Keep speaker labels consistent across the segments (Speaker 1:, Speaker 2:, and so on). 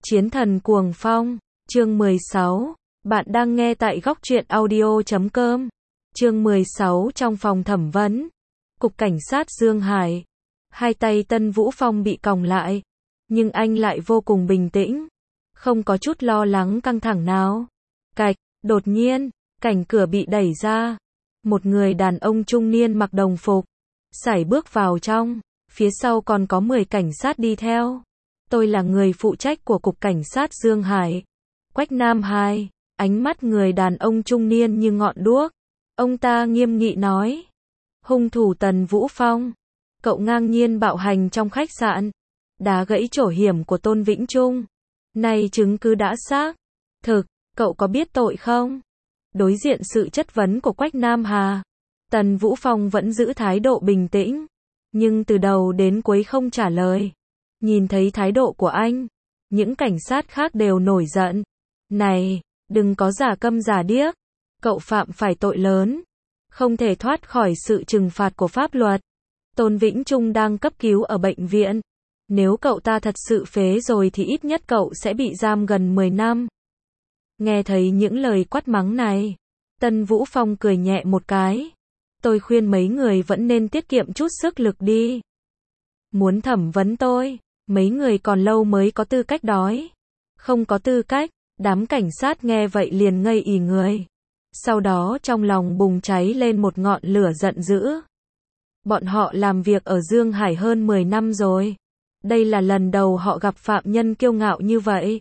Speaker 1: Chiến thần cuồng phong, chương 16. Bạn đang nghe tại góc truyện audio.com. Chương 16 trong phòng thẩm vấn. Cục Cảnh sát Dương Hải. Hai tay Tân Vũ Phong bị còng lại. Nhưng anh lại vô cùng bình tĩnh. Không có chút lo lắng căng thẳng nào. Cạch, đột nhiên, cảnh cửa bị đẩy ra. Một người đàn ông trung niên mặc đồng phục. Sải bước vào trong. Phía sau còn có 10 cảnh sát đi theo. Tôi là người phụ trách của Cục Cảnh sát Dương Hải. Quách Nam Hai. Ánh mắt người đàn ông trung niên như ngọn đuốc. Ông ta nghiêm nghị nói. Hung thủ Tần Vũ Phong. Cậu ngang nhiên bạo hành trong khách sạn. Đá gãy trổ hiểm của Tôn Vĩnh Trung. Nay chứng cứ đã xác. Thực, cậu có biết tội không? Đối diện sự chất vấn của Quách Nam Hà. Tần Vũ Phong vẫn giữ thái độ bình tĩnh. Nhưng từ đầu đến cuối không trả lời. Nhìn thấy thái độ của anh, những cảnh sát khác đều nổi giận. Này, đừng có giả câm giả điếc. Cậu phạm phải tội lớn. Không thể thoát khỏi sự trừng phạt của pháp luật. Tôn Vĩnh Trung đang cấp cứu ở bệnh viện. Nếu cậu ta thật sự phế rồi thì ít nhất cậu sẽ bị giam gần 10 năm. Nghe thấy những lời quát mắng này, Tân Vũ Phong cười nhẹ một cái. Tôi khuyên mấy người vẫn nên tiết kiệm chút sức lực đi. Muốn thẩm vấn tôi, mấy người còn lâu mới có tư cách đói. Không có tư cách, đám cảnh sát nghe vậy liền ngây ì người. Sau đó trong lòng bùng cháy lên một ngọn lửa giận dữ. Bọn họ làm việc ở Dương Hải hơn 10 năm rồi. Đây là lần đầu họ gặp phạm nhân kiêu ngạo như vậy.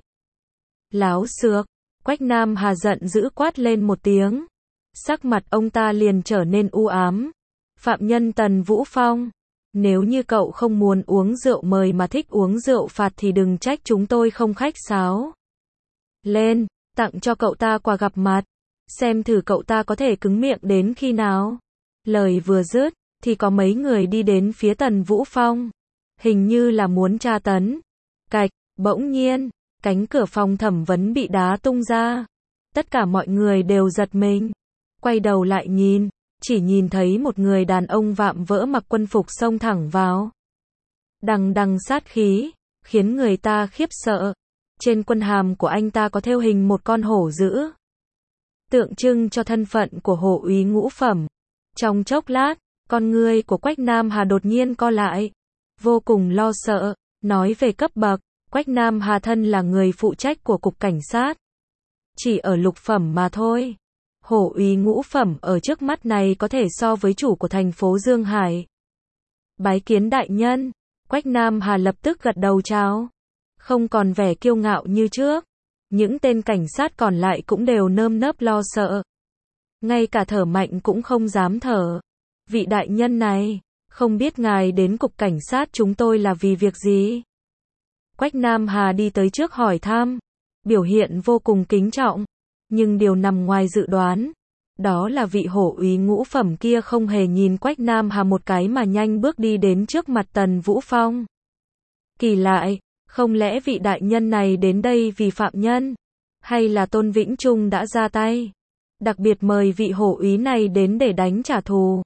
Speaker 1: Láo xược, Quách Nam Hà giận dữ quát lên một tiếng. Sắc mặt ông ta liền trở nên u ám. Phạm nhân Tần Vũ Phong. Nếu như cậu không muốn uống rượu mời mà thích uống rượu phạt thì đừng trách chúng tôi không khách sáo. Lên, tặng cho cậu ta quà gặp mặt. Xem thử cậu ta có thể cứng miệng đến khi nào. Lời vừa dứt, thì có mấy người đi đến phía Tần Vũ Phong. Hình như là muốn tra tấn. Cạch, bỗng nhiên, cánh cửa phòng thẩm vấn bị đá tung ra. Tất cả mọi người đều giật mình. Quay đầu lại nhìn. Chỉ nhìn thấy một người đàn ông vạm vỡ mặc quân phục xông thẳng vào. Đằng đằng sát khí, khiến người ta khiếp sợ. Trên quân hàm của anh ta có thêu hình một con hổ dữ. Tượng trưng cho thân phận của hổ úy ngũ phẩm. Trong chốc lát, con ngươi của Quách Nam Hà đột nhiên co lại. Vô cùng lo sợ, nói về cấp bậc, Quách Nam Hà thân là người phụ trách của Cục Cảnh sát. Chỉ ở lục phẩm mà thôi. Hổ úy ngũ phẩm ở trước mắt này có thể so với chủ của thành phố Dương Hải. Bái kiến đại nhân. Quách Nam Hà lập tức gật đầu chào. Không còn vẻ kiêu ngạo như trước. Những tên cảnh sát còn lại cũng đều nơm nớp lo sợ. Ngay cả thở mạnh cũng không dám thở. Vị đại nhân này, không biết ngài đến Cục Cảnh sát chúng tôi là vì việc gì? Quách Nam Hà đi tới trước hỏi thăm. Biểu hiện vô cùng kính trọng. Nhưng điều nằm ngoài dự đoán, đó là vị hổ úy ngũ phẩm kia không hề nhìn Quách Nam Hà một cái mà nhanh bước đi đến trước mặt Tần Vũ Phong. Kỳ lại, không lẽ vị đại nhân này đến đây vì phạm nhân? Hay là Tôn Vĩnh Trung đã ra tay? Đặc biệt mời vị hổ úy này đến để đánh trả thù.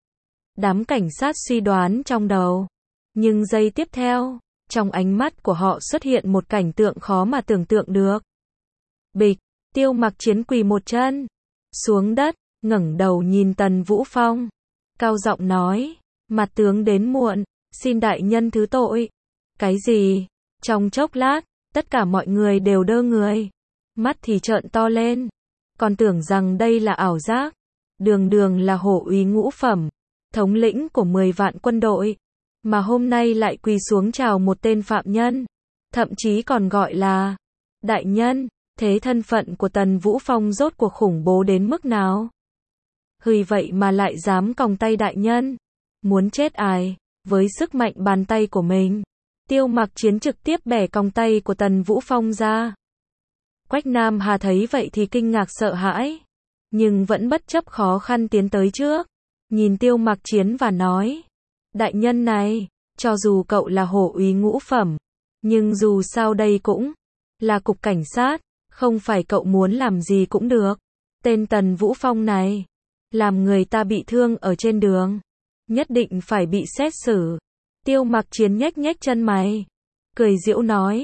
Speaker 1: Đám cảnh sát suy đoán trong đầu. Nhưng giây tiếp theo, trong ánh mắt của họ xuất hiện một cảnh tượng khó mà tưởng tượng được. Bịch. Tiêu Mặc Chiến quỳ một chân xuống đất, ngẩng đầu nhìn Tần Vũ Phong, cao giọng nói, mặt tướng đến muộn, xin đại nhân thứ tội. Cái gì? Trong chốc lát, tất cả mọi người đều đơ người, mắt thì trợn to lên, còn tưởng rằng đây là ảo giác. Đường đường là hổ úy ngũ phẩm, thống lĩnh của 10 vạn quân đội, mà hôm nay lại quỳ xuống chào một tên phạm nhân, thậm chí còn gọi là đại nhân. Thế thân phận của Tần Vũ Phong rốt cuộc khủng bố đến mức nào? Hừ vậy mà lại dám còng tay đại nhân. Muốn chết ai? Với sức mạnh bàn tay của mình, Tiêu Mặc Chiến trực tiếp bẻ còng tay của Tần Vũ Phong ra. Quách Nam Hà thấy vậy thì kinh ngạc sợ hãi. Nhưng vẫn bất chấp khó khăn tiến tới trước. Nhìn Tiêu Mặc Chiến và nói. Đại nhân này, cho dù cậu là hổ úy ngũ phẩm, nhưng dù sao đây cũng là Cục Cảnh sát. Không phải cậu muốn làm gì cũng được. Tên Tần Vũ Phong này, làm người ta bị thương ở trên đường, nhất định phải bị xét xử. Tiêu Mặc Chiến nhếch nhếch chân mày, cười giễu nói,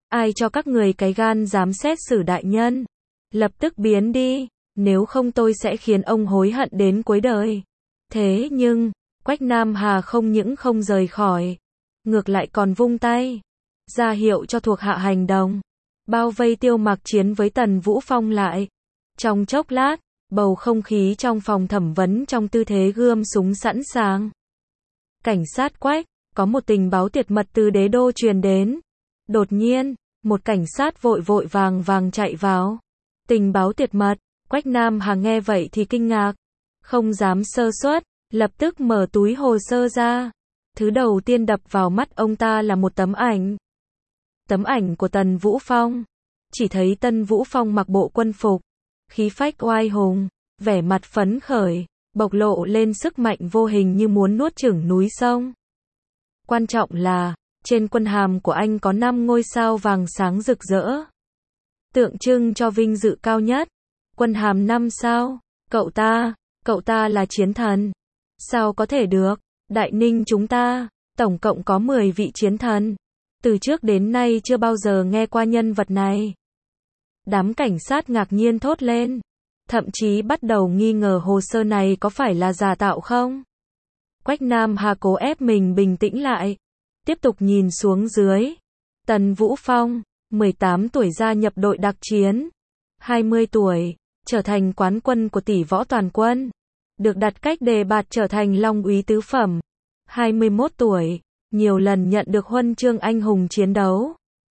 Speaker 1: Ai cho các người cái gan dám xét xử đại nhân? Lập tức biến đi, nếu không tôi sẽ khiến ông hối hận đến cuối đời. Thế nhưng, Quách Nam Hà không những không rời khỏi, ngược lại còn vung tay, ra hiệu cho thuộc hạ hành động, bao vây Tiêu Mặc Chiến với Tần Vũ Phong lại. Trong chốc lát, bầu không khí trong phòng thẩm vấn trong tư thế gươm súng sẵn sàng. Cảnh sát Quách, có một tình báo tuyệt mật từ đế đô truyền đến. Đột nhiên, một cảnh sát vội vội vàng chạy vào. Tình báo tuyệt mật, Quách Nam Hà nghe vậy thì kinh ngạc, không dám sơ suất, lập tức mở túi hồ sơ ra. Thứ đầu tiên đập vào mắt ông ta là một tấm ảnh. Tấm ảnh của Tần Vũ Phong. Chỉ thấy Tần Vũ Phong mặc bộ quân phục, khí phách oai hùng, vẻ mặt phấn khởi, bộc lộ lên sức mạnh vô hình như muốn nuốt chửng núi sông. Quan trọng là, trên quân hàm của anh có 5 ngôi sao vàng sáng rực rỡ, tượng trưng cho vinh dự cao nhất. Quân hàm 5 sao, cậu ta là chiến thần. Sao có thể được, Đại Ninh chúng ta, tổng cộng có 10 vị chiến thần. Từ trước đến nay chưa bao giờ nghe qua nhân vật này. Đám cảnh sát ngạc nhiên thốt lên, thậm chí bắt đầu nghi ngờ hồ sơ này có phải là giả tạo không. Quách Nam Hà cố ép mình bình tĩnh lại, tiếp tục nhìn xuống dưới. Tần Vũ Phong, 18 tuổi gia nhập đội đặc chiến, 20 tuổi, trở thành quán quân của tỷ võ toàn quân, được đặt cách đề bạt trở thành Long úy tứ phẩm. 21 tuổi, nhiều lần nhận được huân chương anh hùng chiến đấu.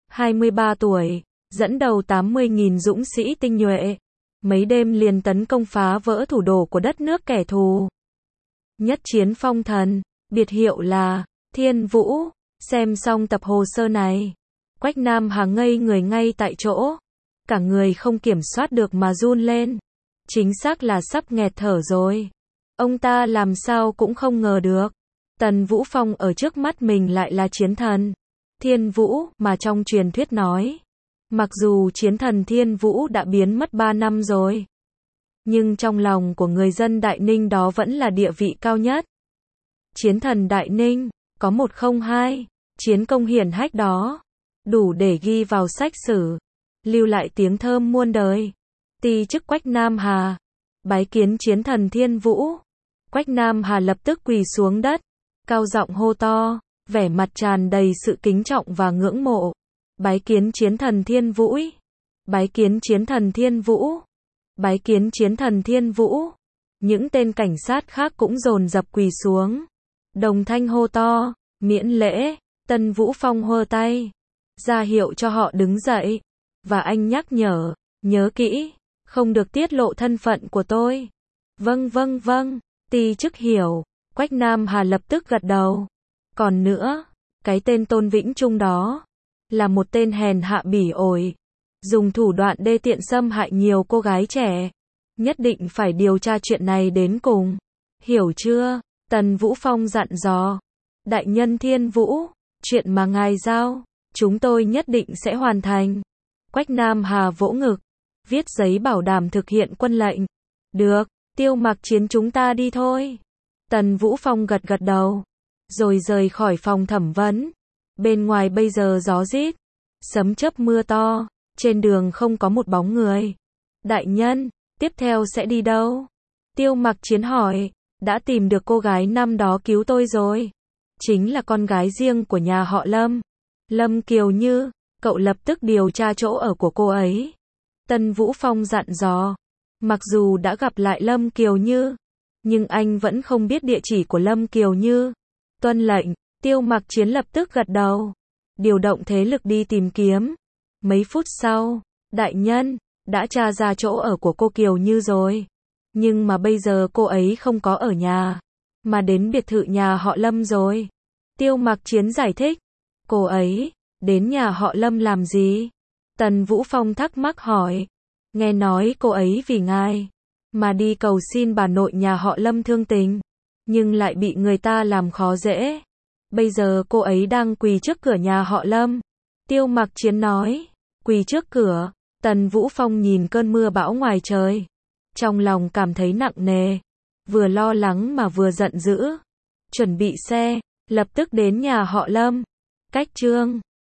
Speaker 1: 23 tuổi, dẫn đầu 80.000 dũng sĩ tinh nhuệ, mấy đêm liền tấn công phá vỡ thủ đô của đất nước kẻ thù. Nhất chiến phong thần, biệt hiệu là Thiên Vũ. Xem xong tập hồ sơ này, Quách Nam Hà ngây người ngay tại chỗ, cả người không kiểm soát được mà run lên. Chính xác là sắp nghẹt thở rồi. Ông ta làm sao cũng không ngờ được, Tần Vũ Phong ở trước mắt mình lại là chiến thần Thiên Vũ mà trong truyền thuyết nói. Mặc dù chiến thần Thiên Vũ đã biến mất 3 năm rồi, nhưng trong lòng của người dân Đại Ninh đó vẫn là địa vị cao nhất. Chiến thần Đại Ninh, có 102 chiến công hiển hách đó, đủ để ghi vào sách sử, lưu lại tiếng thơm muôn đời. Ti chức Quách Nam Hà, bái kiến chiến thần Thiên Vũ. Quách Nam Hà lập tức quỳ xuống đất, cao giọng hô to, vẻ mặt tràn đầy sự kính trọng và ngưỡng mộ. Bái kiến chiến thần Thiên Vũ. Bái kiến chiến thần Thiên Vũ. Bái kiến chiến thần Thiên Vũ. Những tên cảnh sát khác cũng dồn dập quỳ xuống, đồng thanh hô to, miễn lễ. Tần Vũ Phong hơ tay, ra hiệu cho họ đứng dậy, và anh nhắc nhở, nhớ kỹ, không được tiết lộ thân phận của tôi. Vâng, ti chức hiểu. Quách Nam Hà lập tức gật đầu. Còn nữa, cái tên Tôn Vĩnh Trung đó, là một tên hèn hạ bỉ ổi, dùng thủ đoạn đê tiện xâm hại nhiều cô gái trẻ. Nhất định phải điều tra chuyện này đến cùng. Hiểu chưa? Tần Vũ Phong dặn dò. Đại nhân Thiên Vũ, chuyện mà ngài giao, chúng tôi nhất định sẽ hoàn thành. Quách Nam Hà vỗ ngực, viết giấy bảo đảm thực hiện quân lệnh. Được, Tiêu Mặc Chiến chúng ta đi thôi. Tần Vũ Phong gật đầu, rồi rời khỏi phòng thẩm vấn. Bên ngoài bây giờ gió rít, sấm chớp mưa to, trên đường không có một bóng người. Đại nhân, tiếp theo sẽ đi đâu? Tiêu Mặc Chiến hỏi. Đã tìm được cô gái năm đó cứu tôi rồi. Chính là con gái riêng của nhà họ Lâm. Lâm Kiều Như, cậu lập tức điều tra chỗ ở của cô ấy. Tần Vũ Phong dặn dò. Mặc dù đã gặp lại Lâm Kiều Như, nhưng anh vẫn không biết địa chỉ của Lâm Kiều Như. Tuân lệnh. Tiêu Mặc Chiến lập tức gật đầu, điều động thế lực đi tìm kiếm. Mấy phút sau, đại nhân, đã tra ra chỗ ở của cô Kiều Như rồi. Nhưng mà bây giờ cô ấy không có ở nhà, mà đến biệt thự nhà họ Lâm rồi. Tiêu Mặc Chiến giải thích. Cô ấy đến nhà họ Lâm làm gì? Tần Vũ Phong thắc mắc hỏi. Nghe nói cô ấy vì ngài mà đi cầu xin bà nội nhà họ Lâm thương tình, nhưng lại bị người ta làm khó dễ. Bây giờ cô ấy đang quỳ trước cửa nhà họ Lâm. Tiêu Mặc Chiến nói. Quỳ trước cửa. Tần Vũ Phong nhìn cơn mưa bão ngoài trời, trong lòng cảm thấy nặng nề, vừa lo lắng mà vừa giận dữ. Chuẩn bị xe, lập tức đến nhà họ Lâm. Cách chương